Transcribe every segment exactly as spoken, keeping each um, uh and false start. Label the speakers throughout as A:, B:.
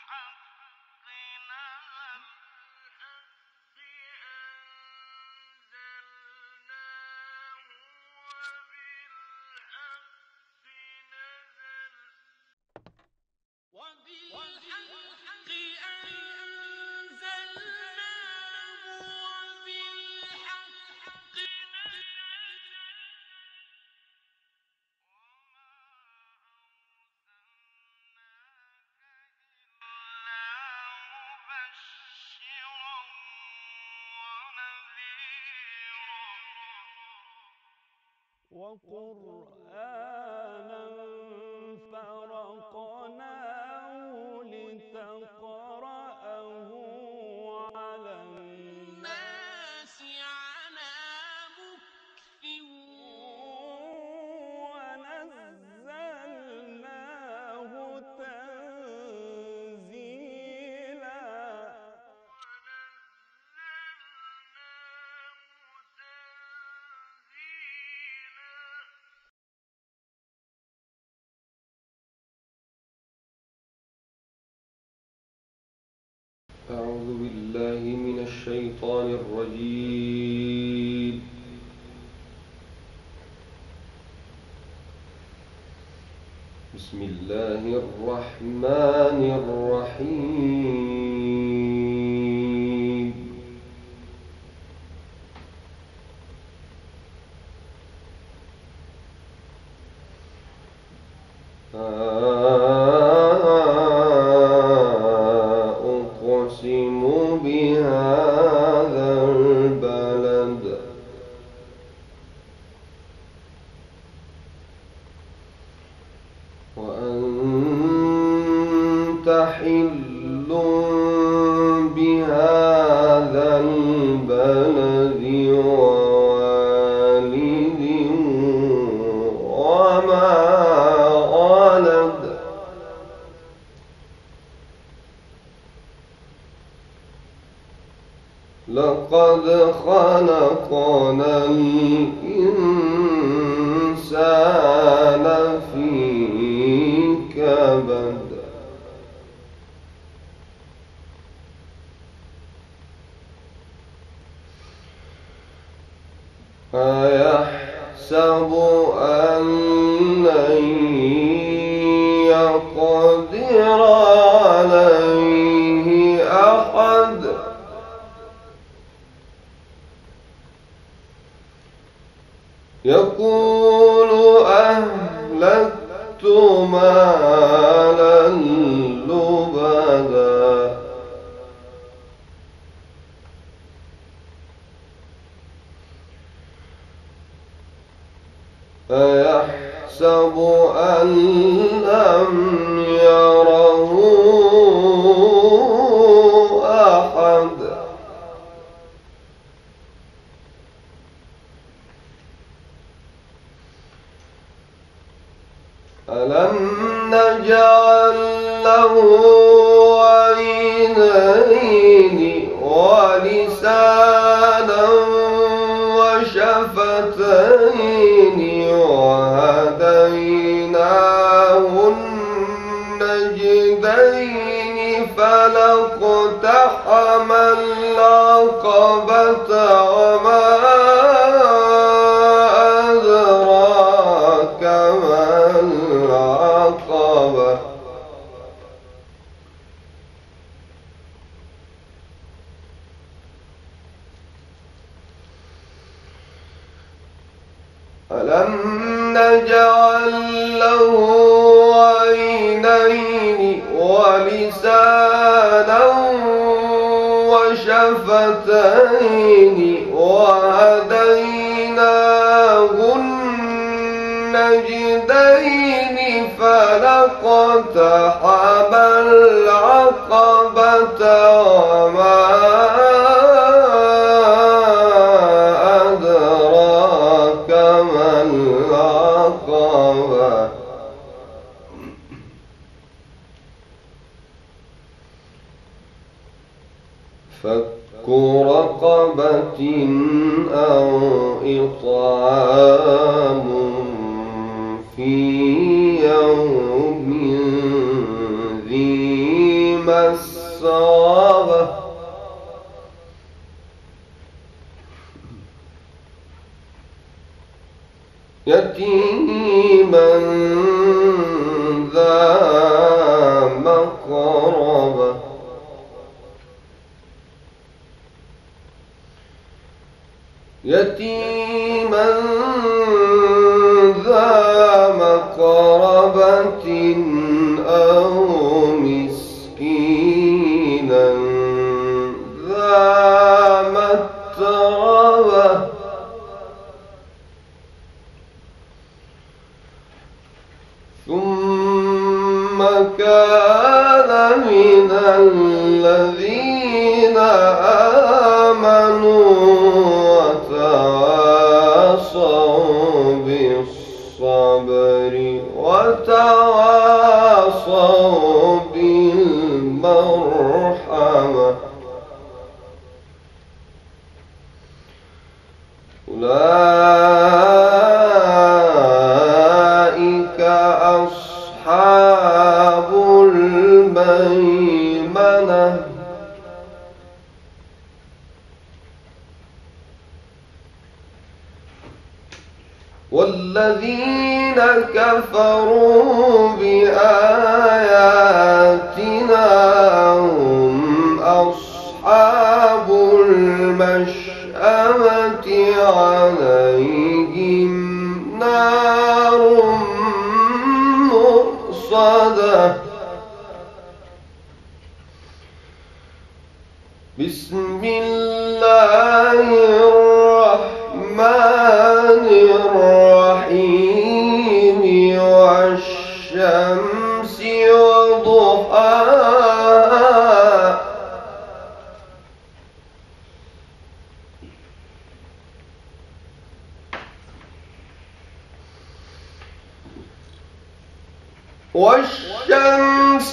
A: وقرآنا فرقناه لتقرأه على الناس على مكث ونزلناه تنزيلا.
B: أعوذ بالله من الشيطان الرجيم. بسم الله الرحمن الرحيم. أقسم بهذا البلد وأنت حل بهذا البلد ووالد وما ولد. لقد خلقنا الإنسان في كبد. أيحسب أن لن يقدر عليه أحد. يقول أهلكت مالا لبدا. أيحسب أن لم يره أحد. ألم نجعل له عينين ولسانا وشفتين وهديناه النجدين فلاقتحم العقبة وما أدراك ما العقبة. ألم نجعل له عينين ولسانا وشفتين وهديناه النجدين فلاقتحم العقبة وما أدراك ما العقبة. فك رقبة أو إطعام في يوم ذي مسغبة يتيما ذا مقربة يتيما ذا مقربة أو مسكينا ذا متربة ثم كان من الذين آمنوا وتواصوا بالصبر وتواصوا بالمرحمة أولئك أصحاب الميمنة والذين كفروا بآياتنا هم أصحاب المشأمة عليهم نار مؤصدة بسم الله الرحمن الرحيم والشمس وضحاها والشمس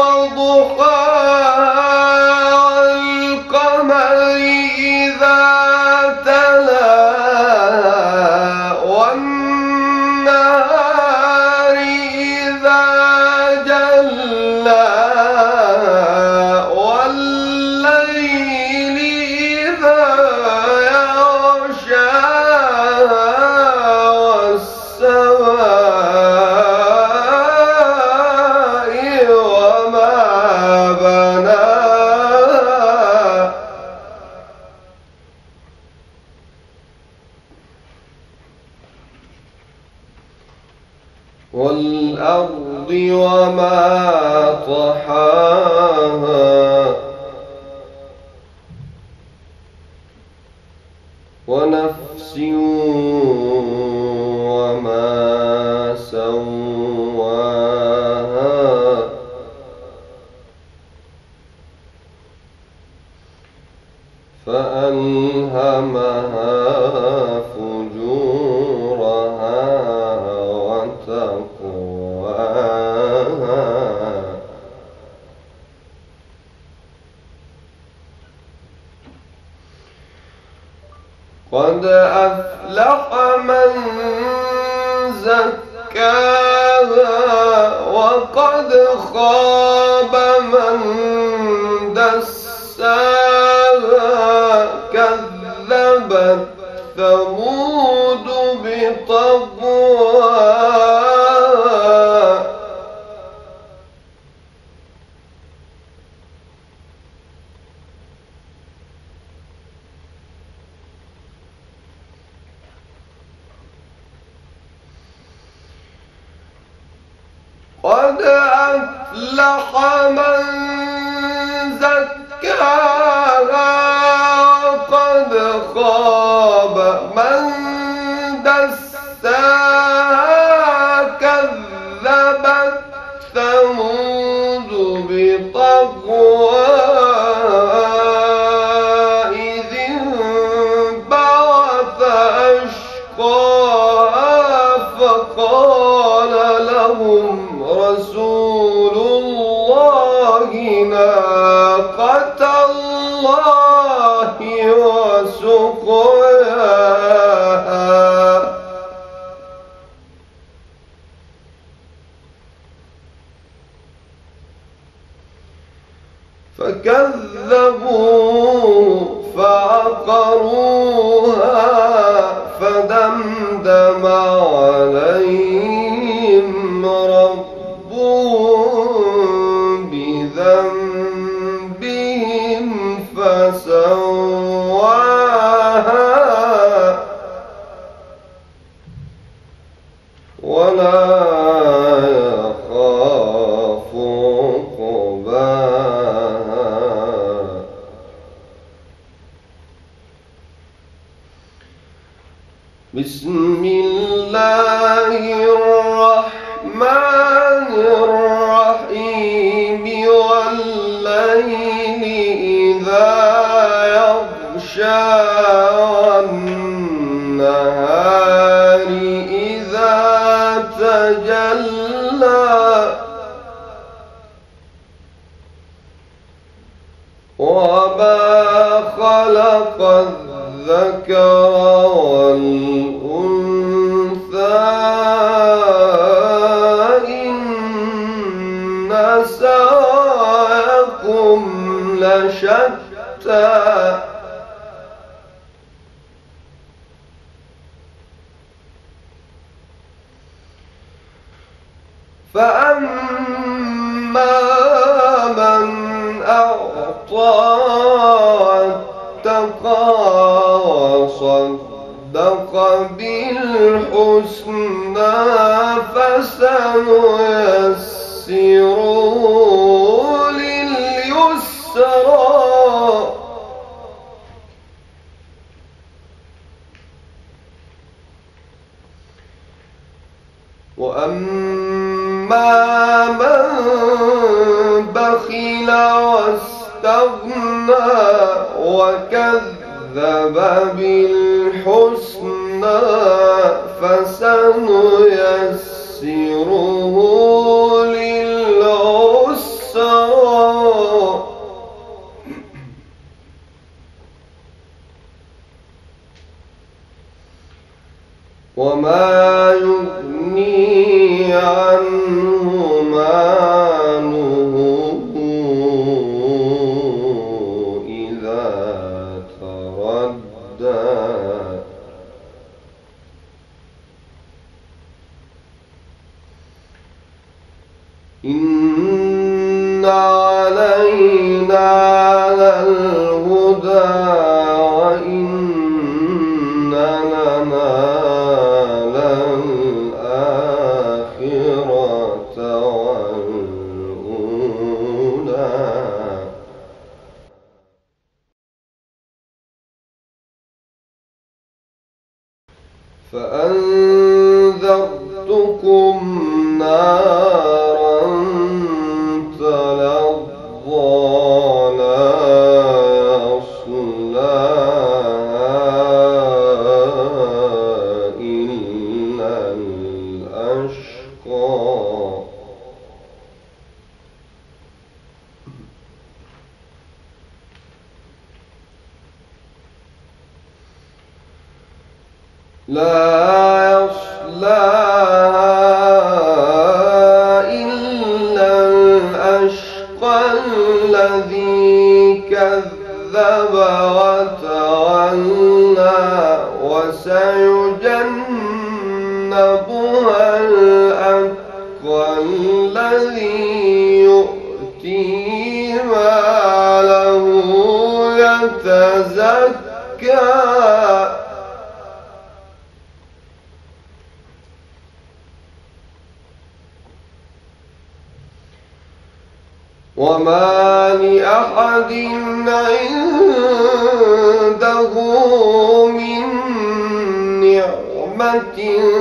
B: وضحاها والقمر إذا تلاها والنهار إذا جلاها والليل إذا يغشاها والسماء وما بناها والأرض وما طحاها ونفس وما سواها فألهمها فجورها وتقواها قد أفلح من زكاها وقد خاب من دساها كذبت ثمود بطغواها قد أفلح من زكاها وقد خاب من دساها كذبت ثمود بطغواها إذ انبعث أشقاها فقال لهم رسول الله ناقة الله وسقياها فكذبوه فعقروها فدمدم عليهم ربهم بذنبهم فسواها ولا يخاف عقباها. بسم الله الرحمن الرحيم والليل إذا يغشى والنهار إذا تجلى وما خلق الذكر والأنثى إن سعيكم لشتى فأما من أعطى واتقى وصدق بالحسنى فسنيسره لليسرى وأما من بخل واستغنى وكذب بالحسنى فسنيسره للعسرى وما يغني عنه ماله إذا تردى إن علينا للهدى وإن لنا للآخرة والأولى. فأنذرتكم نارا تلظى لا يصلاها إلا الأشقى لا يصلاها إلا الأشقى الذي كذب وتولى وسيجنبها الأتقى الذي يؤتي ماله يتزكى وما لأحد عنده من نعمة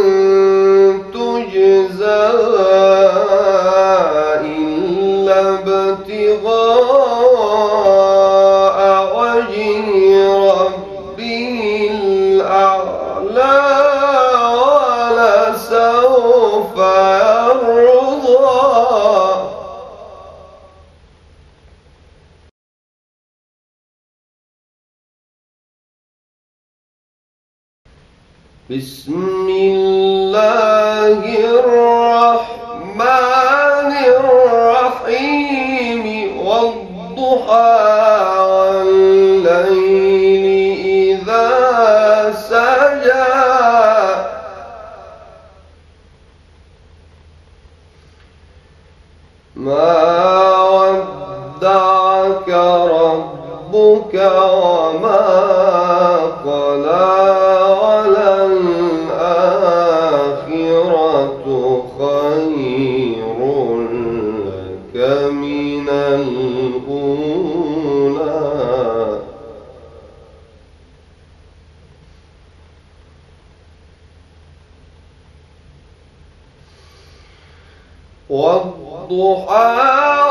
B: تجزى إلا ابتغاء وجه ربه الأعلى ولسوف يرضى. بسم الله الرحمن الرحيم والضحى ربك وما قلى وللآخرة خير لك من الأولى والضحى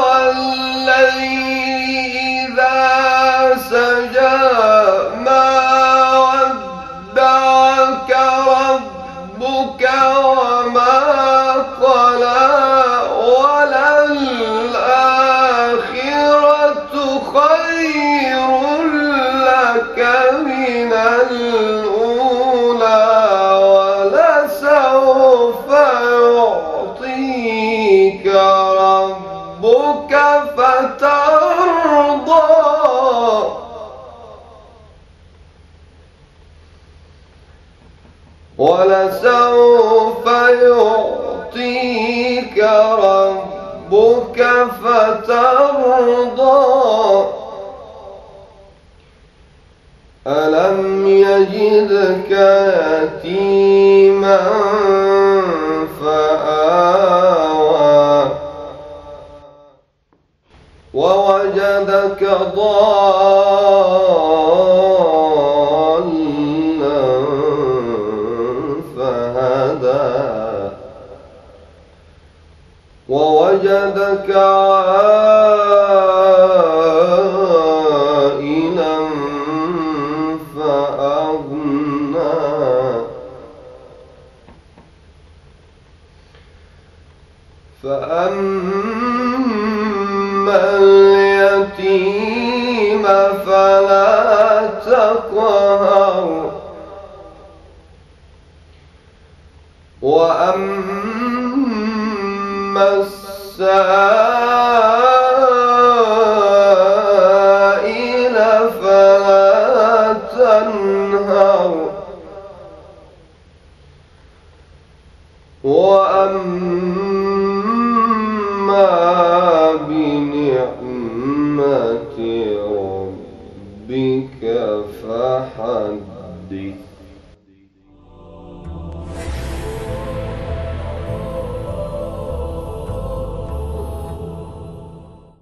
B: والليل إذا سجى ما ودعك ربك وما قلى وللآخرة خير لك من الأولى ولسوف يعطيك ربك فترضى ولسوف يعطيك ربك فترضى ألم يجدك يتيما فآوى ووجدك ضالا فهدى ووجدك عائلا فأغنى فأما اليتيم فلا تقهر وأما السائل فلا تنهر وأما بنعمة ربك فحدث.